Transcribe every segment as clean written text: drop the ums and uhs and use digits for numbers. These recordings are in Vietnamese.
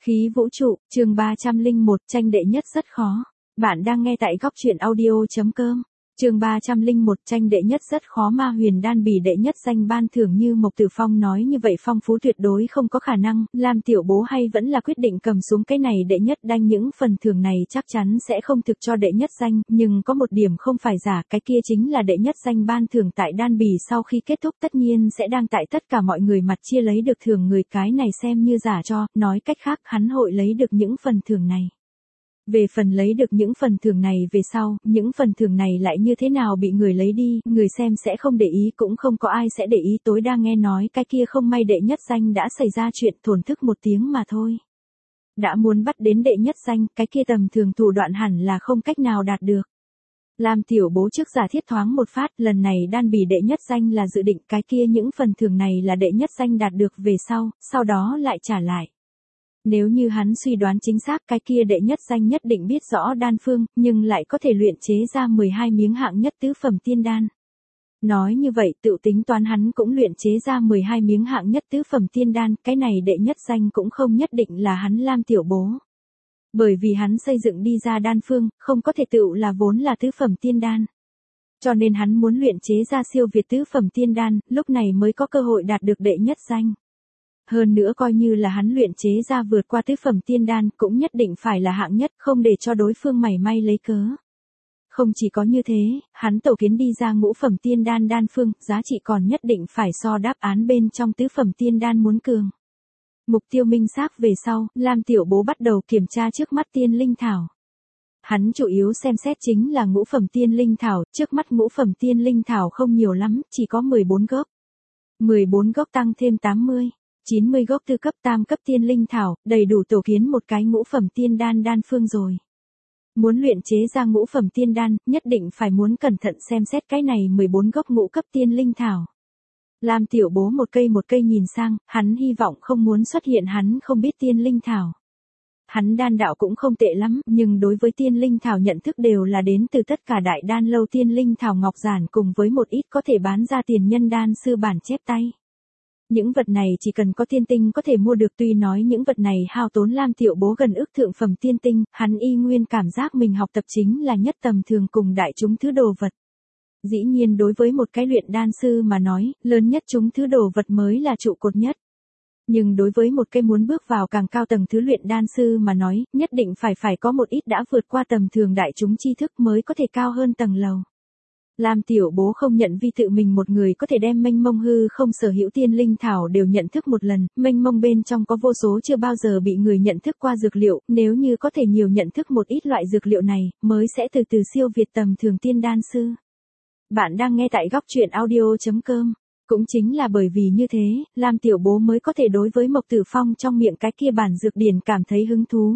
Khí vũ trụ, chương 301, tranh đệ nhất rất khó. Bạn đang nghe tại góc truyện audio.com. Chương 301, tranh đệ nhất rất khó. Ma huyền đan bì đệ nhất danh ban thưởng như Mộc Tử Phong nói như vậy phong phú tuyệt đối không có khả năng, Lam tiểu bố hay vẫn là quyết định cầm xuống cái này đệ nhất đanh. Những phần thưởng này chắc chắn sẽ không thực cho đệ nhất danh, nhưng có một điểm không phải giả, cái kia chính là đệ nhất danh ban thưởng tại đan bì sau khi kết thúc tất nhiên sẽ đang tại tất cả mọi người mặt chia lấy được thưởng người, cái này xem như giả cho, nói cách khác hắn hội lấy được những phần thưởng này. Về phần lấy được những phần thưởng này về sau, những phần thưởng này lại như thế nào bị người lấy đi, người xem sẽ không để ý, cũng không có ai sẽ để ý. Tối đa nghe nói cái kia không may đệ nhất danh đã xảy ra chuyện, thổn thức một tiếng mà thôi. Đã muốn bắt đến đệ nhất danh, cái kia tầm thường thủ đoạn hẳn là không cách nào đạt được. Lam tiểu bố trước giả thiết thoáng một phát, lần này đan bì đệ nhất danh là dự định, cái kia những phần thưởng này là đệ nhất danh đạt được về sau đó lại trả lại. Nếu như hắn suy đoán chính xác, cái kia đệ nhất danh nhất định biết rõ đan phương, nhưng lại có thể luyện chế ra 12 miếng hạng nhất tứ phẩm tiên đan. Nói như vậy, tự tính toán hắn cũng luyện chế ra 12 miếng hạng nhất tứ phẩm tiên đan, cái này đệ nhất danh cũng không nhất định là hắn Lam tiểu bố. Bởi vì hắn xây dựng đi ra đan phương, không có thể tựu là vốn là tứ phẩm tiên đan. Cho nên hắn muốn luyện chế ra siêu việt tứ phẩm tiên đan, lúc này mới có cơ hội đạt được đệ nhất danh. Hơn nữa coi như là hắn luyện chế ra vượt qua tứ phẩm tiên đan, cũng nhất định phải là hạng nhất, không để cho đối phương mảy may lấy cớ. Không chỉ có như thế, hắn tổ kiến đi ra ngũ phẩm tiên đan đan phương, giá trị còn nhất định phải so đáp án bên trong tứ phẩm tiên đan muốn cường. Mục tiêu minh xác về sau, Lam tiểu bố bắt đầu kiểm tra trước mắt tiên linh thảo. Hắn chủ yếu xem xét chính là ngũ phẩm tiên linh thảo, trước mắt ngũ phẩm tiên linh thảo không nhiều lắm, chỉ có 14 gốc. 14 gốc tăng thêm 90 gốc tư cấp tam cấp tiên linh thảo, đầy đủ tổ kiến một cái ngũ phẩm tiên đan đan phương rồi. Muốn luyện chế ra ngũ phẩm tiên đan, nhất định phải muốn cẩn thận xem xét cái này 14 gốc ngũ cấp tiên linh thảo. Lam tiểu bố một cây nhìn sang, hắn hy vọng không muốn xuất hiện hắn không biết tiên linh thảo. Hắn đan đạo cũng không tệ lắm, nhưng đối với tiên linh thảo nhận thức đều là đến từ tất cả đại đan lâu tiên linh thảo ngọc giản cùng với một ít có thể bán ra tiền nhân đan sư bản chép tay. Những vật này chỉ cần có tiên tinh có thể mua được, tuy nói những vật này hao tốn Lam tiểu bố gần ước thượng phẩm tiên tinh, hắn y nguyên cảm giác mình học tập chính là nhất tầm thường cùng đại chúng thứ đồ vật. Dĩ nhiên đối với một cái luyện đan sư mà nói, lớn nhất chúng thứ đồ vật mới là trụ cột nhất. Nhưng đối với một cái muốn bước vào càng cao tầng thứ luyện đan sư mà nói, nhất định phải có một ít đã vượt qua tầm thường đại chúng tri thức mới có thể cao hơn tầng lầu. Lam tiểu bố không nhận vi tự mình một người có thể đem mênh mông hư không sở hữu tiên linh thảo đều nhận thức một lần, mênh mông bên trong có vô số chưa bao giờ bị người nhận thức qua dược liệu, nếu như có thể nhiều nhận thức một ít loại dược liệu này, mới sẽ từ từ siêu việt tầm thường tiên đan sư. Bạn đang nghe tại góc truyện audio.com. Cũng chính là bởi vì như thế, Lam tiểu bố mới có thể đối với Mộc Tử Phong trong miệng cái kia bản dược điển cảm thấy hứng thú.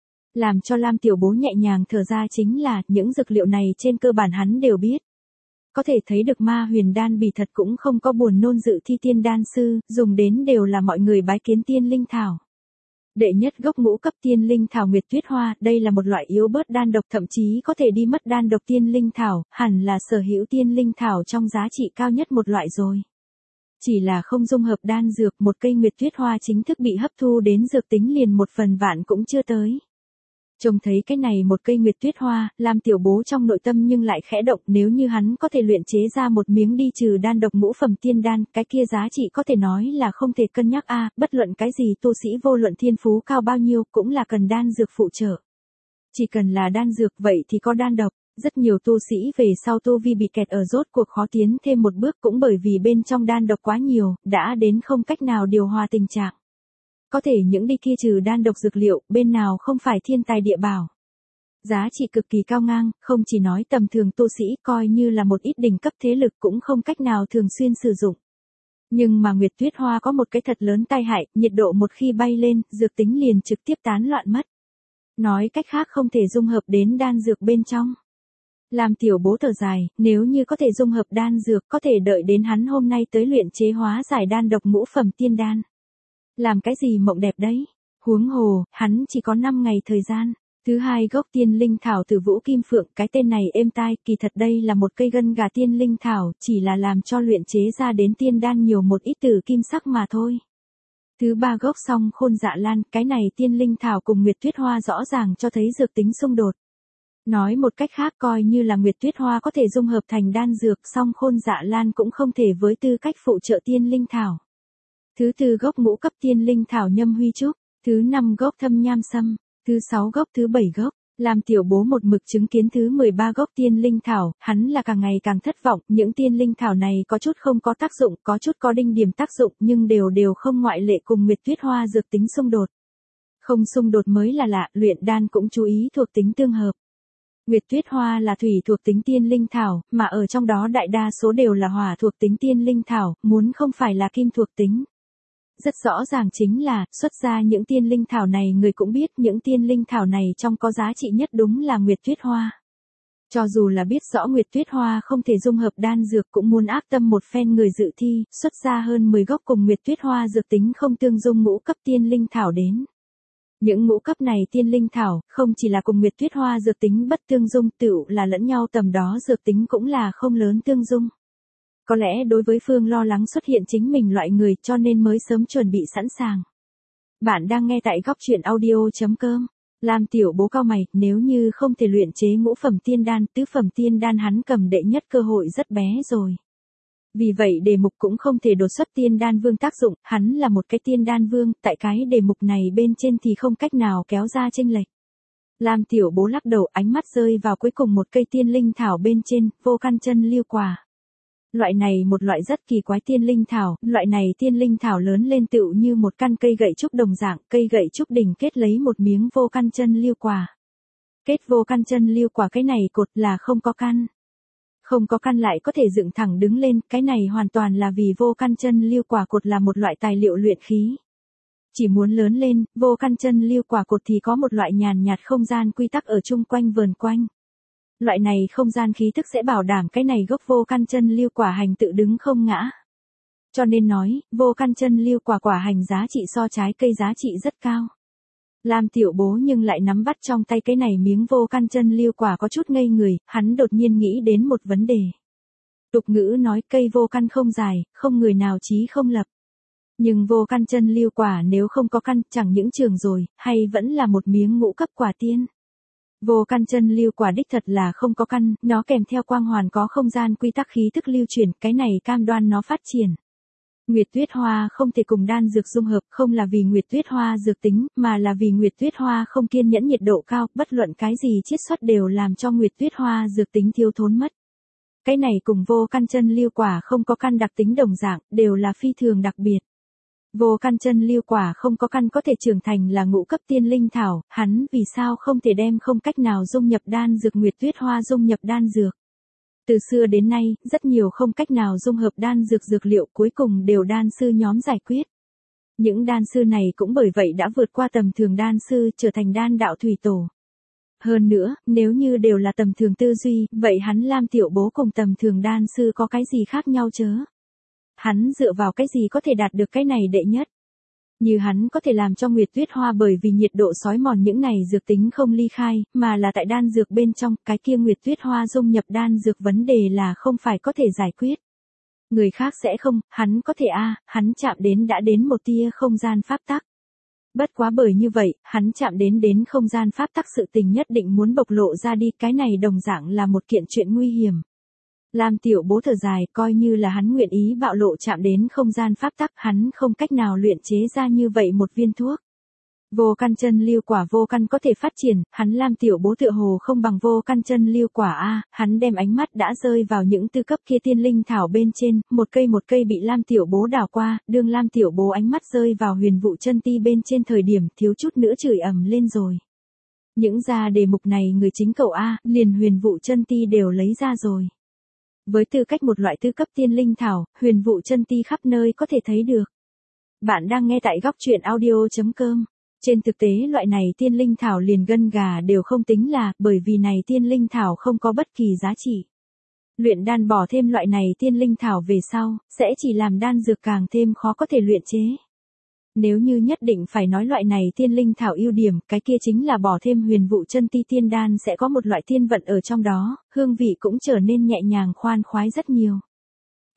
Làm cho Lam tiểu bố nhẹ nhàng thở ra chính là, những dược liệu này trên cơ bản hắn đều biết. Có thể thấy được ma huyền đan bì thật cũng không có buồn nôn dự thi tiên đan sư, dùng đến đều là mọi người bái kiến tiên linh thảo. Đệ nhất gốc ngũ cấp tiên linh thảo Nguyệt Tuyết Hoa, đây là một loại yếu bớt đan độc, thậm chí có thể đi mất đan độc tiên linh thảo, hẳn là sở hữu tiên linh thảo trong giá trị cao nhất một loại rồi. Chỉ là không dung hợp đan dược, một cây Nguyệt Tuyết Hoa chính thức bị hấp thu đến dược tính liền 1/1000 cũng chưa tới. Trông thấy cái này một cây Nguyệt Tuyết Hoa, Lam tiểu bố trong nội tâm nhưng lại khẽ động, nếu như hắn có thể luyện chế ra một miếng đi trừ đan độc ngũ phẩm tiên đan, cái kia giá trị có thể nói là không thể cân nhắc a, bất luận cái gì tu sĩ vô luận thiên phú cao bao nhiêu cũng là cần đan dược phụ trợ. Chỉ cần là đan dược vậy thì có đan độc, rất nhiều tu sĩ về sau tu vi bị kẹt ở rốt cuộc khó tiến thêm một bước cũng bởi vì bên trong đan độc quá nhiều, đã đến không cách nào điều hòa tình trạng. Có thể những đi kia trừ đan độc dược liệu, bên nào không phải thiên tài địa bảo. Giá trị cực kỳ cao ngang, không chỉ nói tầm thường tu sĩ, coi như là một ít đỉnh cấp thế lực cũng không cách nào thường xuyên sử dụng. Nhưng mà Nguyệt Tuyết Hoa có một cái thật lớn tai hại, nhiệt độ một khi bay lên, dược tính liền trực tiếp tán loạn mất. Nói cách khác không thể dung hợp đến đan dược bên trong. Lam tiểu bố thở dài, nếu như có thể dung hợp đan dược, có thể đợi đến hắn hôm nay tới luyện chế hóa giải đan độc ngũ phẩm tiên đan. Làm cái gì mộng đẹp đấy? Huống hồ, hắn chỉ có 5 ngày thời gian. Thứ hai gốc tiên linh thảo từ Vũ Kim Phượng, cái tên này êm tai, kỳ thật đây là một cây gân gà tiên linh thảo, chỉ là làm cho luyện chế ra đến tiên đan nhiều một ít từ kim sắc mà thôi. Thứ ba gốc song khôn dạ lan, cái này tiên linh thảo cùng nguyệt tuyết hoa rõ ràng cho thấy dược tính xung đột. Nói một cách khác coi như là nguyệt tuyết hoa có thể dung hợp thành đan dược, song khôn dạ lan cũng không thể với tư cách phụ trợ tiên linh thảo. Thứ tư gốc ngũ cấp tiên linh thảo nhâm huy trúc, thứ năm gốc thâm nham sâm, thứ sáu gốc, thứ bảy gốc. Làm tiểu bố một mực chứng kiến thứ 13 gốc tiên linh thảo, hắn là càng ngày càng thất vọng, những tiên linh thảo này có chút không có tác dụng, có chút có đinh điểm tác dụng nhưng đều không ngoại lệ cùng nguyệt tuyết hoa dược tính xung đột. Không xung đột mới là lạ, luyện đan cũng chú ý thuộc tính tương hợp. Nguyệt tuyết hoa là thủy thuộc tính tiên linh thảo, mà ở trong đó đại đa số đều là hỏa thuộc tính tiên linh thảo, muốn không phải là kim thuộc tính. Rất rõ ràng chính là, xuất ra những tiên linh thảo này người cũng biết những tiên linh thảo này trong có giá trị nhất đúng là nguyệt tuyết hoa. Cho dù là biết rõ nguyệt tuyết hoa không thể dung hợp đan dược cũng muốn ác tâm một phen người dự thi, xuất ra hơn 10 gốc cùng nguyệt tuyết hoa dược tính không tương dung ngũ cấp tiên linh thảo đến. Những ngũ cấp này tiên linh thảo, không chỉ là cùng nguyệt tuyết hoa dược tính bất tương dung, tựu là lẫn nhau tầm đó dược tính cũng là không lớn tương dung. Có lẽ đối với Phương lo lắng xuất hiện chính mình loại người cho nên mới sớm chuẩn bị sẵn sàng. Bạn đang nghe tại góc truyện audio.com. Làm tiểu bố cao mày, nếu như không thể luyện chế ngũ phẩm tiên đan, tứ phẩm tiên đan hắn cầm đệ nhất cơ hội rất bé rồi. Vì vậy đề mục cũng không thể đột xuất tiên đan vương tác dụng, hắn là một cái tiên đan vương, tại cái đề mục này bên trên thì không cách nào kéo ra chênh lệch. Làm tiểu bố lắc đầu, ánh mắt rơi vào cuối cùng một cây tiên linh thảo bên trên, vô căn chân liêu quả. Loại này một loại rất kỳ quái tiên linh thảo, loại này tiên linh thảo lớn lên tựu như một căn cây gậy trúc đồng dạng, cây gậy trúc đỉnh kết lấy một miếng vô căn chân liêu quả. Kết vô căn chân liêu quả cái này cột là không có căn. Không có căn lại có thể dựng thẳng đứng lên, cái này hoàn toàn là vì vô căn chân liêu quả cột là một loại tài liệu luyện khí. Chỉ muốn lớn lên, vô căn chân liêu quả cột thì có một loại nhàn nhạt không gian quy tắc ở chung quanh vờn quanh. Loại này không gian khí thức sẽ bảo đảm cái này gốc vô căn chân liêu quả hành tự đứng không ngã. Cho nên nói, vô căn chân liêu quả quả hành giá trị so trái cây giá trị rất cao. Làm tiểu bố nhưng lại nắm bắt trong tay cái này miếng vô căn chân liêu quả có chút ngây người, hắn đột nhiên nghĩ đến một vấn đề. Tục ngữ nói cây vô căn không dài, không người nào chí không lập. Nhưng vô căn chân liêu quả nếu không có căn chẳng những trường rồi, hay vẫn là một miếng ngũ cấp quả tiên. Vô căn chân liêu quả đích thật là không có căn, nó kèm theo quang hoàn có không gian quy tắc khí thức lưu chuyển, cái này cam đoan nó phát triển. Nguyệt tuyết hoa không thể cùng đan dược dung hợp, không là vì nguyệt tuyết hoa dược tính, mà là vì nguyệt tuyết hoa không kiên nhẫn nhiệt độ cao, bất luận cái gì chiết xuất đều làm cho nguyệt tuyết hoa dược tính thiếu thốn mất. Cái này cùng vô căn chân liêu quả không có căn đặc tính đồng dạng, đều là phi thường đặc biệt. Vô căn chân liêu quả không có căn có thể trưởng thành là ngũ cấp tiên linh thảo, hắn vì sao không thể đem không cách nào dung nhập đan dược nguyệt tuyết hoa dung nhập đan dược. Từ xưa đến nay, rất nhiều không cách nào dung hợp đan dược dược liệu cuối cùng đều đan sư nhóm giải quyết. Những đan sư này cũng bởi vậy đã vượt qua tầm thường đan sư trở thành đan đạo thủy tổ. Hơn nữa, nếu như đều là tầm thường tư duy, vậy hắn Lam tiểu bố cùng tầm thường đan sư có cái gì khác nhau chớ? Hắn dựa vào cái gì có thể đạt được cái này đệ nhất? Như hắn có thể làm cho nguyệt tuyết hoa bởi vì nhiệt độ xói mòn những này dược tính không ly khai, mà là tại đan dược bên trong, cái kia nguyệt tuyết hoa dung nhập đan dược vấn đề là không phải có thể giải quyết. Người khác sẽ không, hắn có thể hắn chạm đến đã đến một tia không gian pháp tắc. Bất quá bởi như vậy, hắn chạm đến không gian pháp tắc sự tình nhất định muốn bộc lộ ra đi, cái này đồng dạng là một kiện chuyện nguy hiểm. Lam tiểu bố thở dài, coi như là hắn nguyện ý bạo lộ chạm đến không gian pháp tắc, hắn không cách nào luyện chế ra như vậy một viên thuốc. Vô căn chân liêu quả vô căn có thể phát triển, hắn Lam tiểu bố tựa hồ không bằng vô căn chân liêu quả hắn đem ánh mắt đã rơi vào những tư cấp kia tiên linh thảo bên trên, một cây bị Lam tiểu bố đảo qua, đương Lam tiểu bố ánh mắt rơi vào huyền vụ chân ti bên trên thời điểm thiếu chút nữa chửi ầm lên rồi. Những ra đề mục này người chính cậu liền huyền vụ chân ti đều lấy ra rồi. Với tư cách một loại tư cấp tiên linh thảo, huyền vụ chân ti khắp nơi có thể thấy được. Bạn đang nghe tại góc truyện audio.com. Trên thực tế loại này tiên linh thảo liền gân gà đều không tính là, bởi vì này tiên linh thảo không có bất kỳ giá trị. Luyện đan bỏ thêm loại này tiên linh thảo về sau, sẽ chỉ làm đan dược càng thêm khó có thể luyện chế. Nếu như nhất định phải nói loại này tiên linh thảo ưu điểm, cái kia chính là bỏ thêm huyền vụ chân ti tiên đan sẽ có một loại tiên vận ở trong đó, hương vị cũng trở nên nhẹ nhàng khoan khoái rất nhiều.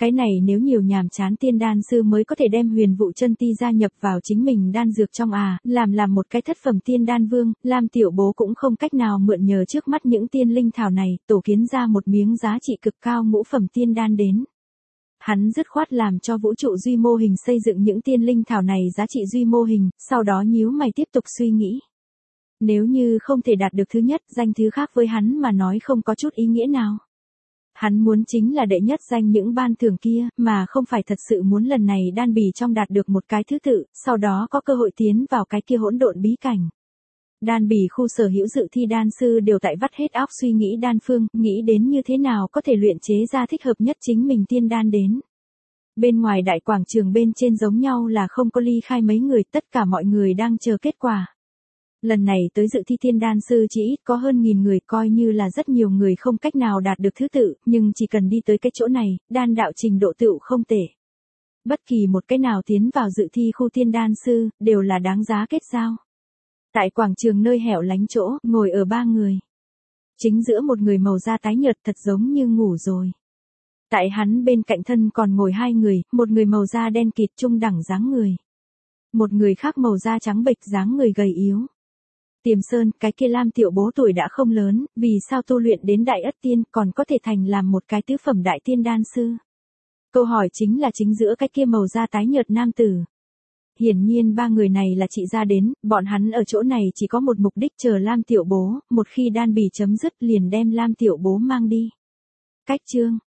Cái này nếu nhiều nhàm chán tiên đan sư mới có thể đem Huyền Vụ Chân Ti gia nhập vào chính mình đan dược trong làm một cái thất phẩm tiên đan vương, Lam Tiểu Bố cũng không cách nào mượn nhờ trước mắt những tiên linh thảo này, tổ kiến ra một miếng giá trị cực cao ngũ phẩm tiên đan đến. Hắn dứt khoát làm cho vũ trụ duy mô hình xây dựng những tiên linh thảo này giá trị duy mô hình, sau đó nhíu mày tiếp tục suy nghĩ. Nếu như không thể đạt được thứ nhất, danh thứ khác với hắn mà nói không có chút ý nghĩa nào. Hắn muốn chính là đệ nhất danh những ban thưởng kia, mà không phải thật sự muốn lần này đan bì trong đạt được một cái thứ tự, sau đó có cơ hội tiến vào cái kia hỗn độn bí cảnh. Đan bì khu sở hữu dự thi đan sư đều tại vắt hết óc suy nghĩ đan phương, nghĩ đến như thế nào có thể luyện chế ra thích hợp nhất chính mình tiên đan đến. Bên ngoài đại quảng trường bên trên giống nhau là không có ly khai mấy người, tất cả mọi người đang chờ kết quả. Lần này tới dự thi tiên đan sư chỉ ít có hơn 1000 người, coi như là rất nhiều người không cách nào đạt được thứ tự, nhưng chỉ cần đi tới cái chỗ này, đan đạo trình độ tựu không tệ. Bất kỳ một cái nào tiến vào dự thi khu tiên đan sư, đều là đáng giá kết giao. Tại quảng trường nơi hẻo lánh chỗ, ngồi ở 3 người. Chính giữa một người màu da tái nhợt thật giống như ngủ rồi. Tại hắn bên cạnh thân còn ngồi 2 người, một người màu da đen kịt trung đẳng dáng người. Một người khác màu da trắng bệch dáng người gầy yếu. Tiềm Sơn, cái kia Lam Tiểu Bố tuổi đã không lớn, vì sao tu luyện đến đại ất tiên còn có thể thành làm một cái tứ phẩm đại tiên đan sư? Câu hỏi chính là chính giữa cái kia màu da tái nhợt nam tử. Hiển nhiên 3 người này là chị ra đến, bọn hắn ở chỗ này chỉ có một mục đích chờ Lam Tiểu Bố, một khi đan bì chấm dứt liền đem Lam Tiểu Bố mang đi. Cách chương